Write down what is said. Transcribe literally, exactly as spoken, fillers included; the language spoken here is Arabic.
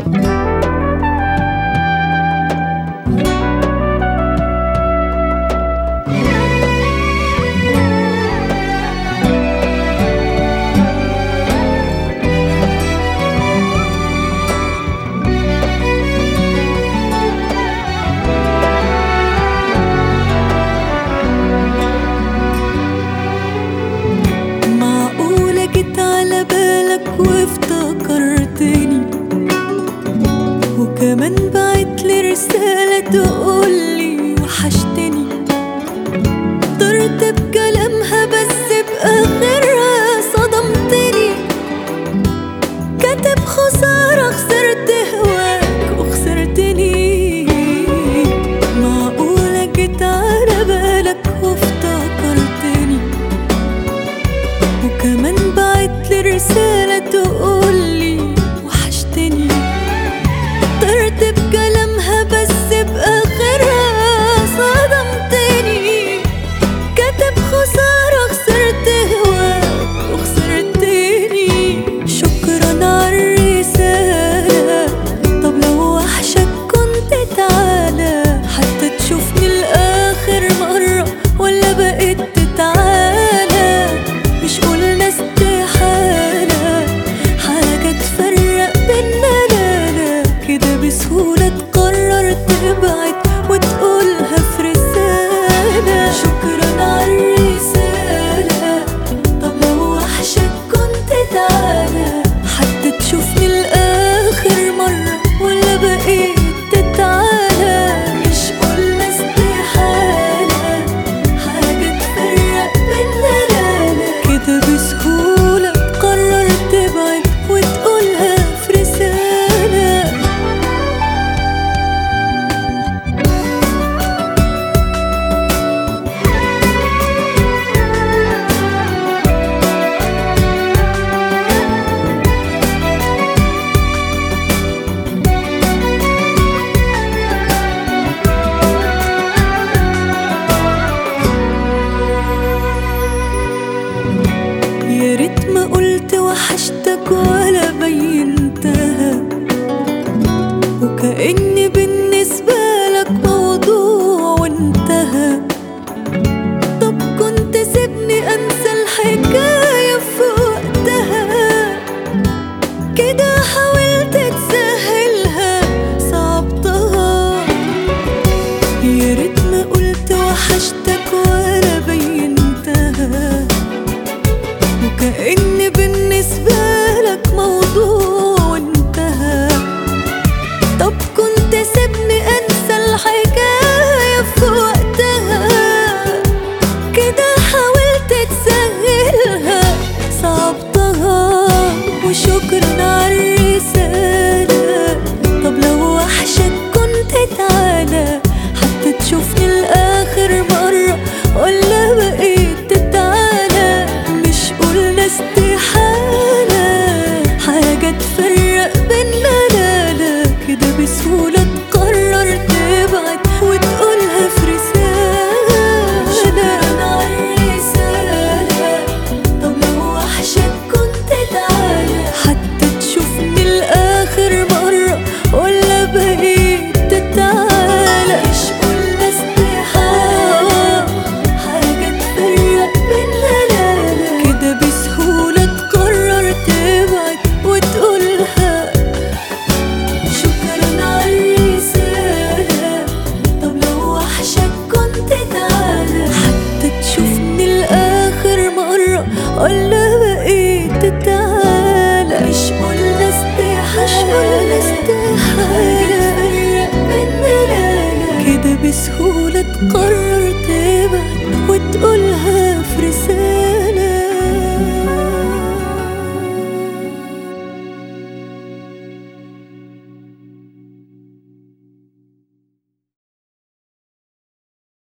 وافتكرتني وكمان بعتلي رسالة تقولي وحشتني. طرت بكلامها بس بآخرها صدمتني. كاتب خسارة خسرت هواك وخسرتني. معقولة جيت على بالك وافتكرتني وكمان بعتلي رسالة تقولي وحشتني. طرت بكلامها بس بآخرها صدمتني. كاتب خسارة خسرت هواك وخسرتني. شكرا عالرسالة. طب لو وحشك كنت تعالى حتى تشوفني لآخر مرة ولا بقيت تتعالى. مش قلنا استحالة حاجة تفرق بينا، لا لا كده بسهولة تقرر تبعد وتقولها في رسالة. شكرا عالرسالة. طب لو وحشك كنت تعالى حتى تشوفني لآخر مرة ولا بقيت تتعالى. مش قلنا استحالة حاجة تفرق بينا، لا لا كده بسهولة تقرر تبعد وتقولها في رسالة. يا ريت ما قلت وحشتك ولا بينتها وكأني بالنسبة لك موضوع وانتهى. طب كنت سيبني انسى الحكاية في وقتها. كده حاولت تسهلها صعبتها. يا ريت ما قلت وحشتك ولا بينتها وكأني بالنسبة لك موضوع وانتهى. طب كنت سيبني انسى الحكاية في وقتها. كده حاولت تسهلها صعبتها. وشكرا عالرسالة. طب لو وحشك كنت تعالى حتى تشوفني لآخر مرة ولا بقيت تتعالى. مش قلنا استحالة حاجة تفرق بينا، لا لا كده بسهولة تقرر تبعد وتقولها في رسالة. شكرا عالرسالة. طب لو وحشك كنت تعالى حتى تشوفني لآخر مرة ولا بقيت تتعالى. مش قلنا استحالة حاجة تفرق بينا، لا لا كده بسهولة تقرر تبعد وتقولها. شكرا عالرسالة. طب لو وحشك كنت تعالى حتى تشوفني لآخر مرة ولا بقيت تتعالى. مش قلنا استحالة حاجة تفرق بينا، لا لا كده بسهولة تقرر تبعد وتقول